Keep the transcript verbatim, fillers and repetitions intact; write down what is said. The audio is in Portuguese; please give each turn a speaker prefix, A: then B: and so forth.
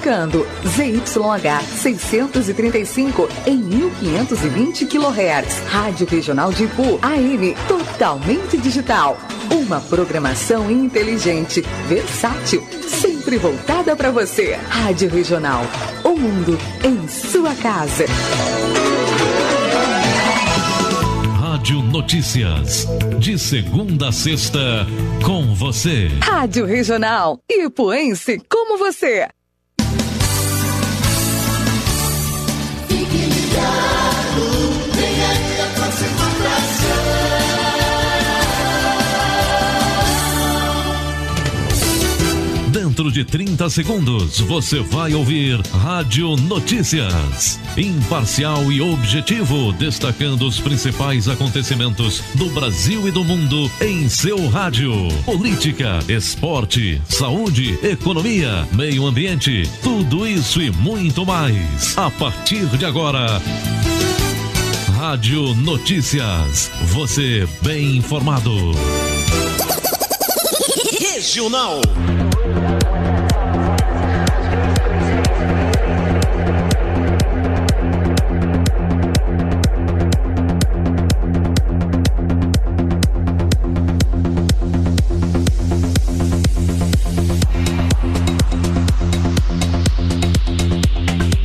A: tocando Z Y H seiscentos e trinta e cinco em mil quinhentos e vinte quilohertz. Rádio Regional de Ipu, A M, totalmente digital. Uma programação inteligente, versátil, sempre voltada para você. Rádio Regional, o mundo em sua casa.
B: Rádio Notícias, de segunda a sexta, com você.
A: Rádio Regional, ipuense como você.
C: Fique ligado, vem aí a próxima atração.
B: Dentro de trinta segundos, você vai ouvir Rádio Notícias. Imparcial e objetivo, destacando os principais acontecimentos do Brasil e do mundo em seu rádio. Política, esporte, saúde, economia, meio ambiente, tudo isso e muito mais. A partir de agora, Rádio Notícias. Você bem informado.
D: Regional.